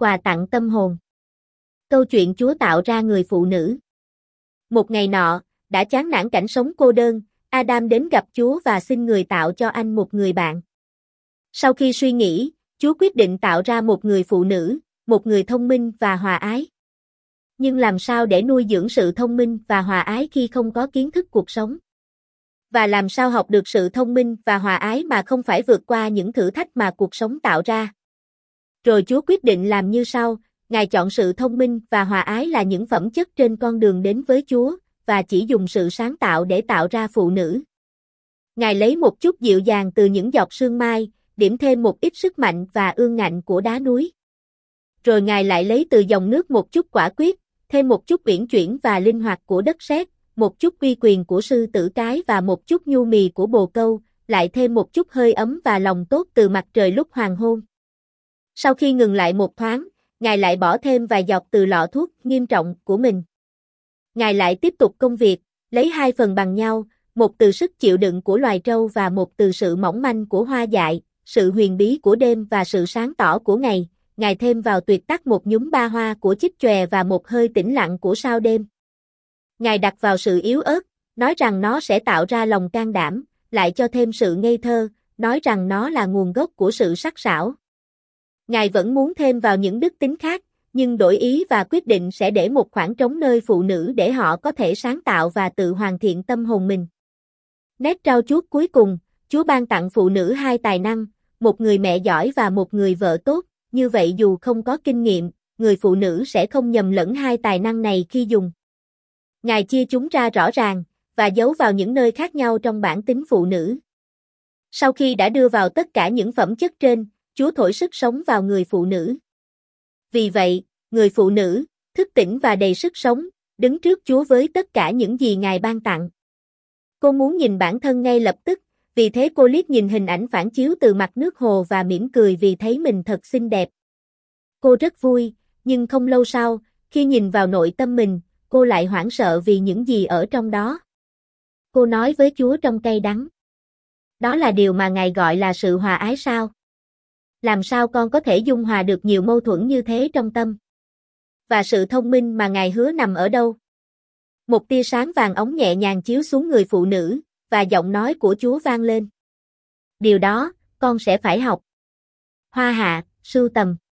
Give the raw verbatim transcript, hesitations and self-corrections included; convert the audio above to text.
quà tặng tâm hồn. Câu chuyện Chúa tạo ra người phụ nữ. Một ngày nọ, đã chán nản cảnh sống cô đơn, Adam đến gặp Chúa và xin người tạo cho anh một người bạn. Sau khi suy nghĩ, Chúa quyết định tạo ra một người phụ nữ, một người thông minh và hòa ái. Nhưng làm sao để nuôi dưỡng sự thông minh và hòa ái khi không có kiến thức cuộc sống? Và làm sao học được sự thông minh và hòa ái mà không phải vượt qua những thử thách mà cuộc sống tạo ra? Rồi Chúa quyết định làm như sau, Ngài chọn sự thông minh và hòa ái là những phẩm chất trên con đường đến với Chúa, và chỉ dùng sự sáng tạo để tạo ra phụ nữ. Ngài lấy một chút dịu dàng từ những giọt sương mai, điểm thêm một ít sức mạnh và ương ngạnh của đá núi. Rồi Ngài lại lấy từ dòng nước một chút quả quyết, thêm một chút uyển chuyển và linh hoạt của đất sét, một chút uy quyền của sư tử cái và một chút nhu mì của bồ câu, lại thêm một chút hơi ấm và lòng tốt từ mặt trời lúc hoàng hôn. Sau khi ngừng lại một thoáng, Ngài lại bỏ thêm vài giọt từ lọ thuốc nghiêm trọng của mình. Ngài lại tiếp tục công việc, lấy hai phần bằng nhau, một từ sức chịu đựng của loài trâu và một từ sự mỏng manh của hoa dại, sự huyền bí của đêm và sự sáng tỏ của ngày. Ngài thêm vào tuyệt tắc một nhúm ba hoa của chích chòe và một hơi tĩnh lặng của sao đêm. Ngài đặt vào sự yếu ớt, nói rằng nó sẽ tạo ra lòng can đảm, lại cho thêm sự ngây thơ, nói rằng nó là nguồn gốc của sự sắc sảo. Ngài vẫn muốn thêm vào những đức tính khác, nhưng đổi ý và quyết định sẽ để một khoảng trống nơi phụ nữ để họ có thể sáng tạo và tự hoàn thiện tâm hồn mình. Nét trau chuốt cuối cùng, Chúa ban tặng phụ nữ hai tài năng, một người mẹ giỏi và một người vợ tốt, như vậy dù không có kinh nghiệm, người phụ nữ sẽ không nhầm lẫn hai tài năng này khi dùng. Ngài chia chúng ra rõ ràng, và giấu vào những nơi khác nhau trong bản tính phụ nữ. Sau khi đã đưa vào tất cả những phẩm chất trên, Chúa thổi sức sống vào người phụ nữ. Vì vậy, người phụ nữ, thức tỉnh và đầy sức sống, đứng trước Chúa với tất cả những gì Ngài ban tặng. Cô muốn nhìn bản thân ngay lập tức, vì thế cô liếc nhìn hình ảnh phản chiếu từ mặt nước hồ và mỉm cười vì thấy mình thật xinh đẹp. Cô rất vui, nhưng không lâu sau, khi nhìn vào nội tâm mình, cô lại hoảng sợ vì những gì ở trong đó. Cô nói với Chúa trong cay đắng. Đó là điều mà Ngài gọi là sự hòa ái sao? Làm sao con có thể dung hòa được nhiều mâu thuẫn như thế trong tâm? Và sự thông minh mà Ngài hứa nằm ở đâu? Một tia sáng vàng óng nhẹ nhàng chiếu xuống người phụ nữ, và giọng nói của Chúa vang lên. Điều đó, con sẽ phải học. Hoa hạ, sưu tầm.